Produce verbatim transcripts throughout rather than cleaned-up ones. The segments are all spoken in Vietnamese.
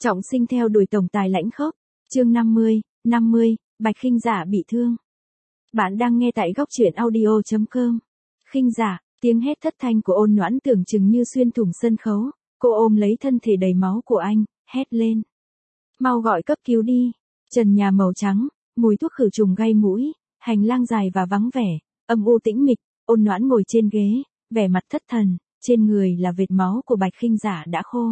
Trọng Sinh theo đuổi tổng tài lãnh khốc. Chương năm mươi, năm mươi, Bạch Khinh Dạ bị thương. Bạn đang nghe tại góc truyện audio chấm com. Khinh Dạ, tiếng hét thất thanh của Ôn Noãn tưởng chừng như xuyên thủng sân khấu, cô ôm lấy thân thể đầy máu của anh, hét lên. Mau gọi cấp cứu đi. Trần nhà màu trắng, mùi thuốc khử trùng gây mũi, hành lang dài và vắng vẻ, âm u tĩnh mịch, Ôn Noãn ngồi trên ghế, vẻ mặt thất thần, trên người là vệt máu của Bạch Khinh Dạ đã khô.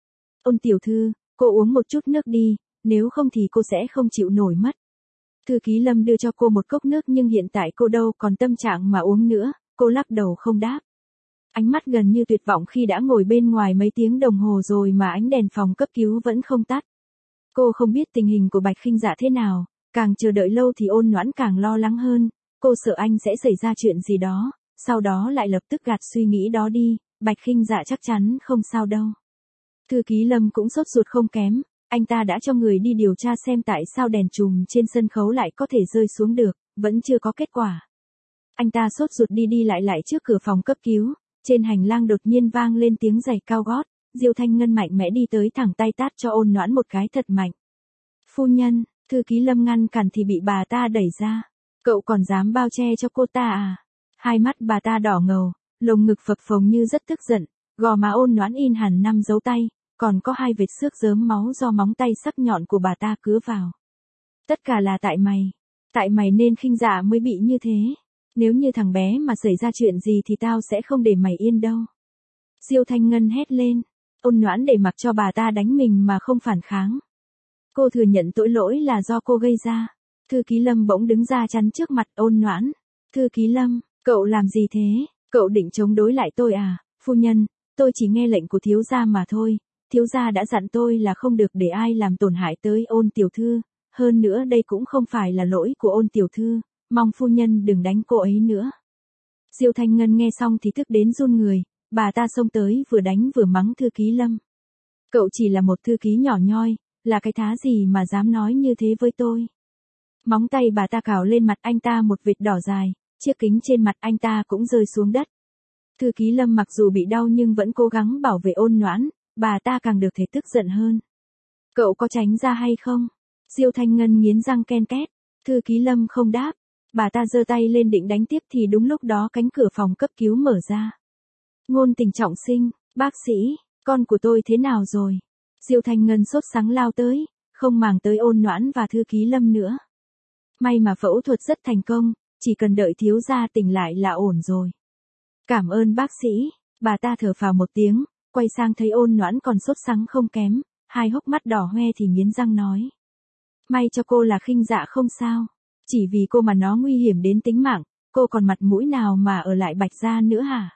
Ôn tiểu thư, cô uống một chút nước đi, nếu không thì cô sẽ không chịu nổi mất. Thư ký Lâm đưa cho cô một cốc nước nhưng hiện tại cô đâu còn tâm trạng mà uống nữa, cô lắc đầu không đáp. Ánh mắt gần như tuyệt vọng khi đã ngồi bên ngoài mấy tiếng đồng hồ rồi mà ánh đèn phòng cấp cứu vẫn không tắt. Cô không biết tình hình của Bạch Khinh Dạ thế nào, càng chờ đợi lâu thì Ôn Noãn càng lo lắng hơn, cô sợ anh sẽ xảy ra chuyện gì đó, sau đó lại lập tức gạt suy nghĩ đó đi, Bạch Khinh Dạ chắc chắn không sao đâu. Thư ký Lâm cũng sốt ruột không kém, anh ta đã cho người đi điều tra xem tại sao đèn chùm trên sân khấu lại có thể rơi xuống được, vẫn chưa có kết quả. Anh ta sốt ruột đi đi lại lại trước cửa phòng cấp cứu, trên hành lang đột nhiên vang lên tiếng giày cao gót, Diêu Thanh Ngân mạnh mẽ đi tới thẳng tay tát cho Ôn Noãn một cái thật mạnh. Phu nhân, thư ký Lâm ngăn cản thì bị bà ta đẩy ra. Cậu còn dám bao che cho cô ta à? Hai mắt bà ta đỏ ngầu, lồng ngực phập phồng như rất tức giận, gò má Ôn Noãn in hẳn năm dấu tay, còn có hai vệt xước rớm máu do móng tay sắc nhọn của bà ta cứa vào. Tất cả là tại mày, tại mày nên Khinh Dạ mới bị như thế. Nếu như thằng bé mà xảy ra chuyện gì thì tao sẽ không để mày yên đâu. Diêu Thanh Ngân hét lên, Ôn Noãn để mặc cho bà ta đánh mình mà không phản kháng. Cô thừa nhận tội lỗi là do cô gây ra. Thư ký Lâm bỗng đứng ra chắn trước mặt Ôn Noãn. Thư ký Lâm, cậu làm gì thế? Cậu định chống đối lại tôi à? Phu nhân, tôi chỉ nghe lệnh của thiếu gia mà thôi. Thiếu gia đã dặn tôi là không được để ai làm tổn hại tới Ôn tiểu thư. Hơn nữa đây cũng không phải là lỗi của Ôn tiểu thư. Mong phu nhân đừng đánh cô ấy nữa. Diêu Thanh Ngân nghe xong thì tức đến run người. Bà ta xông tới vừa đánh vừa mắng thư ký Lâm. Cậu chỉ là một thư ký nhỏ nhoi, là cái thá gì mà dám nói như thế với tôi. Móng tay bà ta cào lên mặt anh ta một vệt đỏ dài, chiếc kính trên mặt anh ta cũng rơi xuống đất. Thư ký Lâm mặc dù bị đau nhưng vẫn cố gắng bảo vệ Ôn Noãn, bà ta càng được thể tức giận hơn. Cậu có tránh ra hay không? Diêu Thanh Ngân nghiến răng ken két, thư ký Lâm không đáp. Bà ta giơ tay lên định đánh tiếp thì đúng lúc đó cánh cửa phòng cấp cứu mở ra. Ngôn Tình Trọng Sinh, bác sĩ, con của tôi thế nào rồi? Diêu Thanh Ngân sốt sắng lao tới, không màng tới Ôn Noãn và thư ký Lâm nữa. May mà phẫu thuật rất thành công, chỉ cần đợi thiếu gia tỉnh lại là ổn rồi. Cảm ơn bác sĩ, bà ta thở phào một tiếng, quay sang thấy Ôn Noãn còn sốt sắng không kém, hai hốc mắt đỏ hoe thì nghiến răng nói. May cho cô là Khinh Dạ không sao, chỉ vì cô mà nó nguy hiểm đến tính mạng, cô còn mặt mũi nào mà ở lại Bạch gia nữa hả?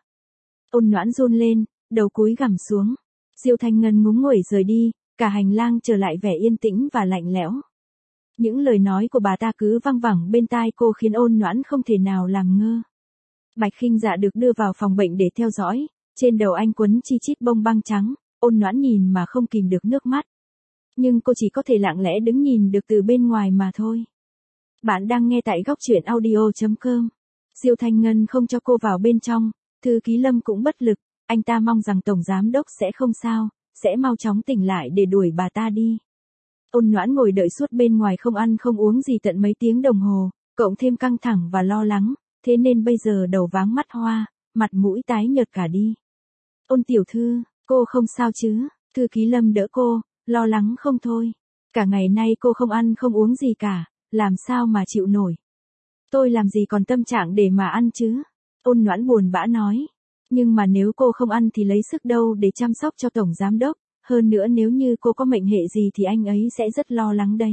Ôn Noãn run lên, đầu cúi gằm xuống. Diêu Thanh Ngân ngúng nguẩy rời đi, cả hành lang trở lại vẻ yên tĩnh và lạnh lẽo. Những lời nói của bà ta cứ văng vẳng bên tai cô khiến Ôn Noãn không thể nào làm ngơ. Bạch Khinh Dạ được đưa vào phòng bệnh để theo dõi, trên đầu anh quấn chi chít bông băng trắng, Ôn Noãn nhìn mà không kìm được nước mắt. Nhưng cô chỉ có thể lặng lẽ đứng nhìn được từ bên ngoài mà thôi. Bạn đang nghe tại góc truyện audio chấm com. Diêu Thanh Ngân không cho cô vào bên trong, thư ký Lâm cũng bất lực, anh ta mong rằng tổng giám đốc sẽ không sao, sẽ mau chóng tỉnh lại để đuổi bà ta đi. Ôn Noãn ngồi đợi suốt bên ngoài không ăn không uống gì tận mấy tiếng đồng hồ, cộng thêm căng thẳng và lo lắng, thế nên bây giờ đầu váng mắt hoa, mặt mũi tái nhợt cả đi. Ôn tiểu thư, cô không sao chứ? Thư ký Lâm đỡ cô, lo lắng không thôi. Cả ngày nay cô không ăn không uống gì cả, làm sao mà chịu nổi. Tôi làm gì còn tâm trạng để mà ăn chứ? Ôn Noãn buồn bã nói. Nhưng mà nếu cô không ăn thì lấy sức đâu để chăm sóc cho tổng giám đốc, hơn nữa nếu như cô có mệnh hệ gì thì anh ấy sẽ rất lo lắng đấy.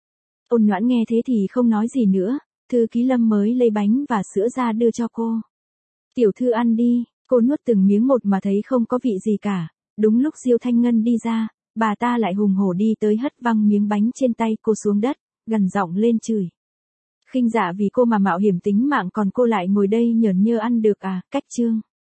Ôn Noãn nghe thế thì không nói gì nữa, thư ký Lâm mới lấy bánh và sữa ra đưa cho cô. Tiểu thư ăn đi, cô nuốt từng miếng một mà thấy không có vị gì cả, đúng lúc Diêu Thanh Ngân đi ra, bà ta lại hùng hổ đi tới hất văng miếng bánh trên tay cô xuống đất, gằn giọng lên chửi. Khinh Dạ vì cô mà mạo hiểm tính mạng còn cô lại ngồi đây nhởn nhơ ăn được à, cách chương.